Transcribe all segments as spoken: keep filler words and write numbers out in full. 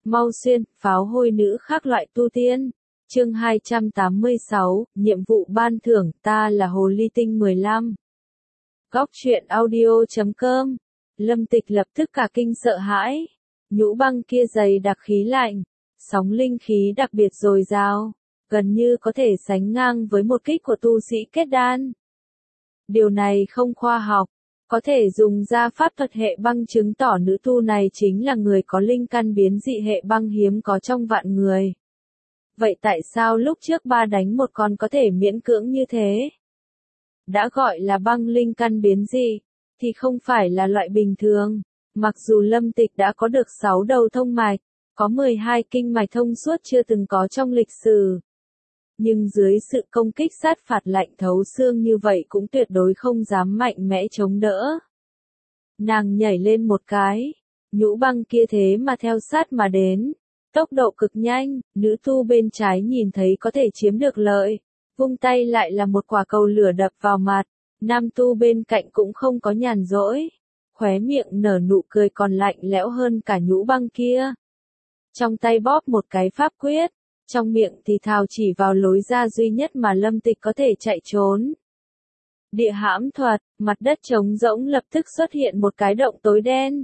Mau xuyên, pháo hôi nữ khác loại tu tiên. Chương hai trăm tám mươi sáu, nhiệm vụ ban thưởng, ta là Hồ Ly Tinh mười lăm. Góc truyện audio chấm com. Lâm Tịch lập tức cả kinh sợ hãi. Nhũ băng kia dày đặc khí lạnh, sóng linh khí đặc biệt dồi dào, gần như có thể sánh ngang với một kích của tu sĩ kết đan. Điều này không khoa học, có thể dùng ra pháp thuật hệ băng chứng tỏ nữ tu này chính là người có linh căn biến dị hệ băng hiếm có trong vạn người. Vậy tại sao lúc trước ba đánh một con có thể miễn cưỡng như thế? Đã gọi là băng linh căn biến dị, thì không phải là loại bình thường. Mặc dù Lâm Tịch đã có được sáu đầu thông mạch, có mười hai kinh mạch thông suốt chưa từng có trong lịch sử. Nhưng dưới sự công kích sát phạt lạnh thấu xương như vậy cũng tuyệt đối không dám mạnh mẽ chống đỡ. Nàng nhảy lên một cái, nhũ băng kia thế mà theo sát mà đến. Tốc độ cực nhanh, nữ tu bên trái nhìn thấy có thể chiếm được lợi, vung tay lại là một quả cầu lửa đập vào mặt. Nam tu bên cạnh cũng không có nhàn rỗi, khóe miệng nở nụ cười còn lạnh lẽo hơn cả nhũ băng kia. Trong tay bóp một cái pháp quyết, trong miệng thì thào chỉ vào lối ra duy nhất mà Lâm Tịch có thể chạy trốn. Địa hãm thuật, mặt đất trống rỗng lập tức xuất hiện một cái động tối đen.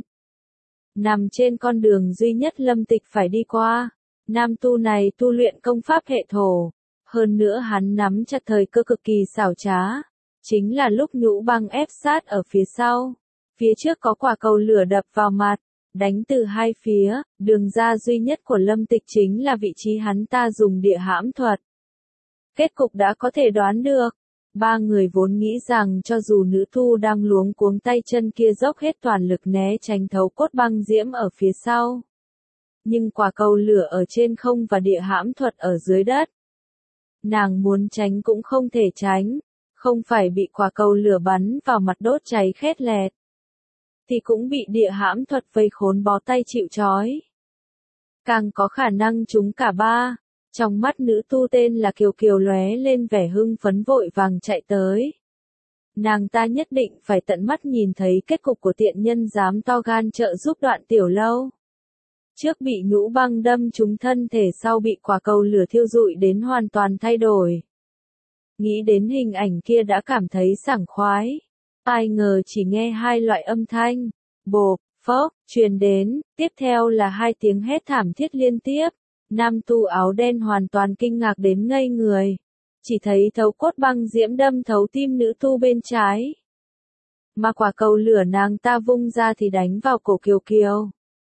Nằm trên con đường duy nhất Lâm Tịch phải đi qua, nam tu này tu luyện công pháp hệ thổ, hơn nữa hắn nắm chặt thời cơ cực kỳ xảo trá, chính là lúc nhũ băng ép sát ở phía sau. Phía trước có quả cầu lửa đập vào mặt, đánh từ hai phía, đường ra duy nhất của Lâm Tịch chính là vị trí hắn ta dùng địa hãm thuật. Kết cục đã có thể đoán được, ba người vốn nghĩ rằng cho dù nữ tu đang luống cuống tay chân kia dốc hết toàn lực né tránh thấu cốt băng diễm ở phía sau. Nhưng quả cầu lửa ở trên không và địa hãm thuật ở dưới đất. Nàng muốn tránh cũng không thể tránh, không phải bị quả cầu lửa bắn vào mặt đốt cháy khét lẹt, thì cũng bị địa hãm thuật vây khốn bó tay chịu trói. Càng có khả năng chúng cả ba. Trong mắt nữ tu tên là Kiều Kiều lóe lên vẻ hưng phấn vội vàng chạy tới. Nàng ta nhất định phải tận mắt nhìn thấy kết cục của tiện nhân dám to gan trợ giúp Đoạn Tiểu Lâu. Trước bị nhũ băng đâm trúng thân thể, sau bị quả cầu lửa thiêu rụi đến hoàn toàn thay đổi. Nghĩ đến hình ảnh kia đã cảm thấy sảng khoái. Ai ngờ chỉ nghe hai loại âm thanh, bộp, phốc, truyền đến, tiếp theo là hai tiếng hét thảm thiết liên tiếp. Nam tu áo đen hoàn toàn kinh ngạc đến ngây người. Chỉ thấy thấu cốt băng diễm đâm thấu tim nữ tu bên trái. Mà quả cầu lửa nàng ta vung ra thì đánh vào cổ Kiều Kiều.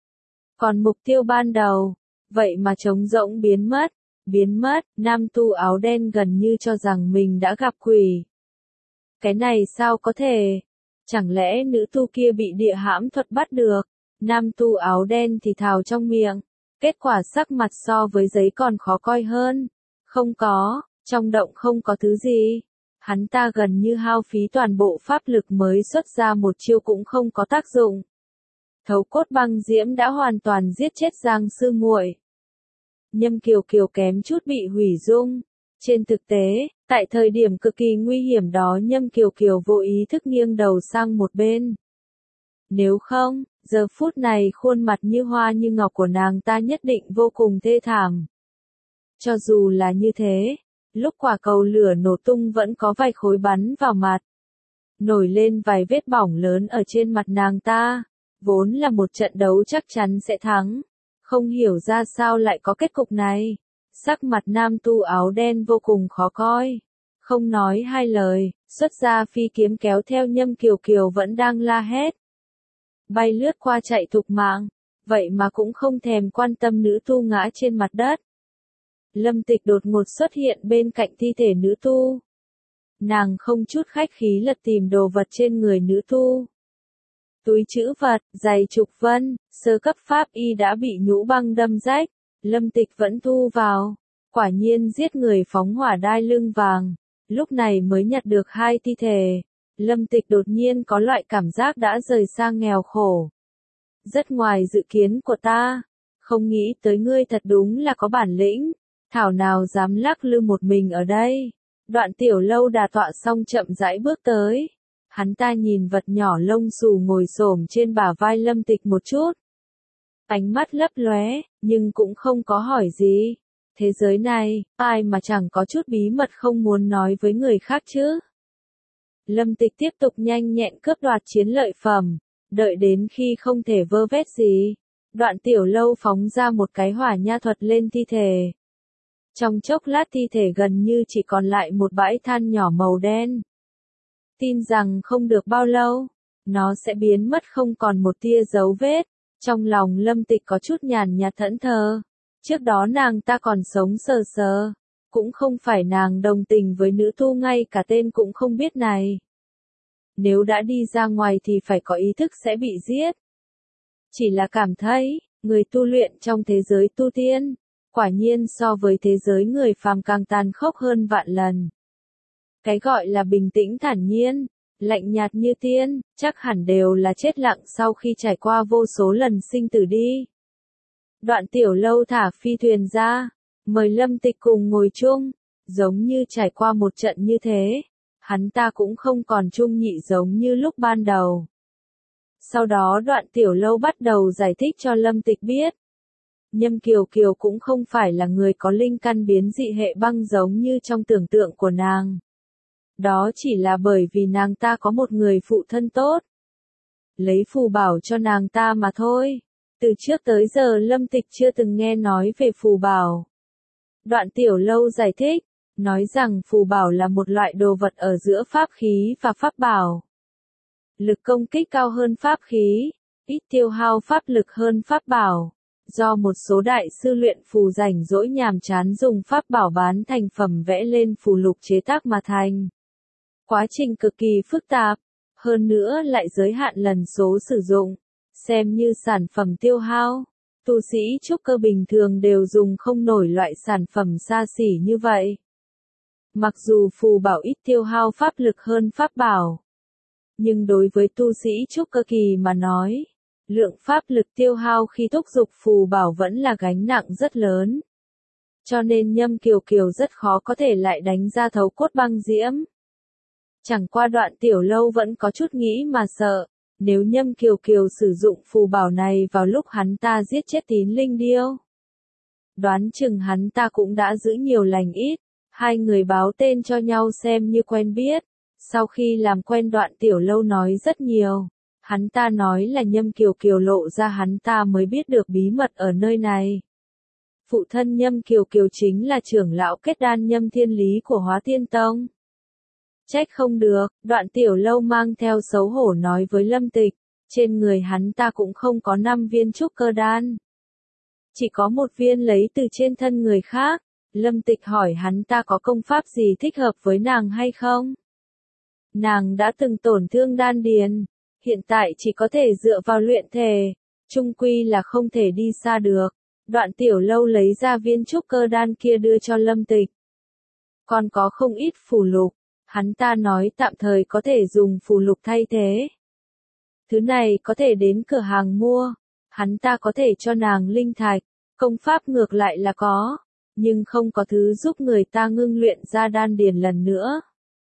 Còn mục tiêu ban đầu, vậy mà trống rỗng biến mất. Biến mất, nam tu áo đen gần như cho rằng mình đã gặp quỷ. Cái này sao có thể? Chẳng lẽ nữ tu kia bị địa hãm thuật bắt được? Nam tu áo đen thì thào trong miệng. Kết quả sắc mặt so với giấy còn khó coi hơn. Không có, trong động không có thứ gì. Hắn ta gần như hao phí toàn bộ pháp lực mới xuất ra một chiêu cũng không có tác dụng. Thấu cốt băng diễm đã hoàn toàn giết chết Giang sư muội. Nhâm Kiều Kiều kém chút bị hủy dung. Trên thực tế, tại thời điểm cực kỳ nguy hiểm đó Nhâm Kiều Kiều vô ý thức nghiêng đầu sang một bên. Nếu không, giờ phút này khuôn mặt như hoa như ngọc của nàng ta nhất định vô cùng thê thảm. Cho dù là như thế, lúc quả cầu lửa nổ tung vẫn có vài khối bắn vào mặt. Nổi lên vài vết bỏng lớn ở trên mặt nàng ta. Vốn là một trận đấu chắc chắn sẽ thắng. Không hiểu ra sao lại có kết cục này. Sắc mặt nam tu áo đen vô cùng khó coi. Không nói hai lời, xuất ra phi kiếm kéo theo Nhâm Kiều Kiều vẫn đang la hét. Bay lướt qua chạy thục mạng, vậy mà cũng không thèm quan tâm nữ tu ngã trên mặt đất. Lâm Tịch đột ngột xuất hiện bên cạnh thi thể nữ tu. Nàng không chút khách khí lật tìm đồ vật trên người nữ tu. Túi trữ vật, giày trục vân, sơ cấp pháp y đã bị nhũ băng đâm rách. Lâm Tịch vẫn thu vào. Quả nhiên giết người phóng hỏa đai lưng vàng. Lúc này mới nhặt được hai thi thể. Lâm Tịch đột nhiên có loại cảm giác đã rời sang nghèo khổ. Rất ngoài dự kiến của ta. Không nghĩ tới ngươi thật đúng là có bản lĩnh. Thảo nào dám lắc lư một mình ở đây. Đoạn Tiểu Lâu đà tọa xong chậm rãi bước tới. Hắn ta nhìn vật nhỏ lông xù ngồi xổm trên bả vai Lâm Tịch một chút. ánh mắt lấp lóe, nhưng cũng không có hỏi gì. Thế giới này, ai mà chẳng có chút bí mật không muốn nói với người khác chứ? Lâm Tịch tiếp tục nhanh nhẹn cướp đoạt chiến lợi phẩm, đợi đến khi không thể vơ vét gì. Đoạn Tiểu Lâu phóng ra một cái hỏa nha thuật lên thi thể. Trong chốc lát thi thể gần như chỉ còn lại một bãi than nhỏ màu đen. Tin rằng không được bao lâu, nó sẽ biến mất không còn một tia dấu vết. Trong lòng Lâm Tịch có chút nhàn nhạt thẫn thờ. Trước đó nàng ta còn sống sờ sờ. Cũng không phải nàng đồng tình với nữ tu ngay cả tên cũng không biết này. Nếu đã đi ra ngoài thì phải có ý thức sẽ bị giết. Chỉ là cảm thấy, người tu luyện trong thế giới tu tiên, quả nhiên so với thế giới người phàm càng tàn khốc hơn vạn lần. Cái gọi là bình tĩnh thản nhiên, lạnh nhạt như tiên, chắc hẳn đều là chết lặng sau khi trải qua vô số lần sinh tử đi. Đoạn Tiểu Lâu thả phi thuyền ra, mời Lâm Tịch cùng ngồi chung, giống như trải qua một trận như thế, hắn ta cũng không còn chung nhị giống như lúc ban đầu. Sau đó Đoạn Tiểu Lâu bắt đầu giải thích cho Lâm Tịch biết. Nhâm Kiều Kiều cũng không phải là người có linh căn biến dị hệ băng giống như trong tưởng tượng của nàng. Đó chỉ là bởi vì nàng ta có một người phụ thân tốt. Lấy phù bảo cho nàng ta mà thôi. Từ trước tới giờ Lâm Tịch chưa từng nghe nói về phù bảo. Đoạn Tiểu Lâu giải thích, nói rằng phù bảo là một loại đồ vật ở giữa pháp khí và pháp bảo. Lực công kích cao hơn pháp khí, ít tiêu hao pháp lực hơn pháp bảo. Do một số đại sư luyện phù rảnh rỗi nhàm chán dùng pháp bảo bán thành phẩm vẽ lên phù lục chế tác mà thành. Quá trình cực kỳ phức tạp, hơn nữa lại giới hạn lần số sử dụng, xem như sản phẩm tiêu hao. Tu sĩ trúc cơ bình thường đều dùng không nổi loại sản phẩm xa xỉ như vậy. Mặc dù phù bảo ít tiêu hao pháp lực hơn pháp bảo, nhưng đối với tu sĩ trúc cơ kỳ mà nói, lượng pháp lực tiêu hao khi thúc dục phù bảo vẫn là gánh nặng rất lớn. Cho nên Nhâm Kiều Kiều rất khó có thể lại đánh ra thấu cốt băng diễm. Chẳng qua Đoạn Tiểu Lâu vẫn có chút nghĩ mà sợ, nếu Nhâm Kiều Kiều sử dụng phù bảo này vào lúc hắn ta giết chết Tín Linh Điêu. Đoán chừng hắn ta cũng đã giữ nhiều lành ít, hai người báo tên cho nhau xem như quen biết. Sau khi làm quen Đoạn Tiểu Lâu nói rất nhiều. Hắn ta nói là Nhâm Kiều Kiều lộ ra hắn ta mới biết được bí mật ở nơi này. Phụ thân Nhâm Kiều Kiều chính là trưởng lão kết đan Nhâm Thiên Lý của Hóa Tiên Tông. Trách không được, Đoạn Tiểu Lâu mang theo xấu hổ nói với Lâm Tịch, trên người hắn ta cũng không có năm viên trúc cơ đan. Chỉ có một viên lấy từ trên thân người khác. Lâm Tịch hỏi hắn ta có công pháp gì thích hợp với nàng hay không? Nàng đã từng tổn thương đan điền. Hiện tại chỉ có thể dựa vào luyện thể, chung quy là không thể đi xa được. Đoạn Tiểu Lâu lấy ra viên trúc cơ đan kia đưa cho Lâm Tịch. Còn có không ít phù lục, hắn ta nói tạm thời có thể dùng phù lục thay thế. Thứ này có thể đến cửa hàng mua, hắn ta có thể cho nàng linh thạch, công pháp ngược lại là có, nhưng không có thứ giúp người ta ngưng luyện ra đan điền lần nữa.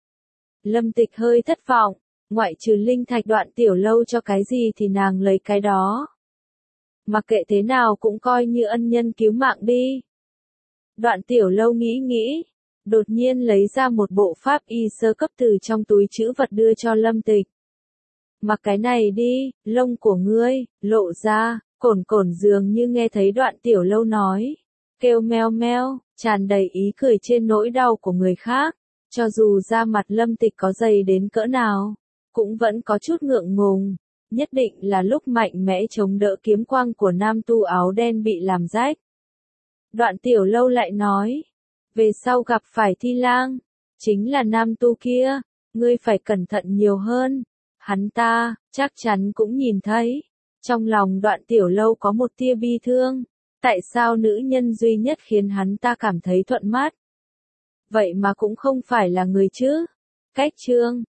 Lâm Tịch hơi thất vọng. Ngoại trừ linh thạch Đoạn Tiểu Lâu cho cái gì thì nàng lấy cái đó. Mặc kệ thế nào cũng coi như ân nhân cứu mạng đi. Đoạn Tiểu Lâu nghĩ nghĩ, đột nhiên lấy ra một bộ pháp y sơ cấp từ trong túi trữ vật đưa cho Lâm Tịch. Mặc cái này đi, lông của ngươi, lộ ra, cổn cổn dường như nghe thấy Đoạn Tiểu Lâu nói. Kêu meo meo, tràn đầy ý cười trên nỗi đau của người khác. Cho dù da mặt Lâm Tịch có dày đến cỡ nào, cũng vẫn có chút ngượng ngùng, nhất định là lúc mạnh mẽ chống đỡ kiếm quang của nam tu áo đen bị làm rách. Đoạn Tiểu Lâu lại nói, về sau gặp phải Thi Lang, chính là nam tu kia, ngươi phải cẩn thận nhiều hơn, hắn ta, chắc chắn cũng nhìn thấy. Trong lòng Đoạn Tiểu Lâu có một tia bi thương, tại sao nữ nhân duy nhất khiến hắn ta cảm thấy thuận mắt? Vậy mà cũng không phải là người chứ? Cách chương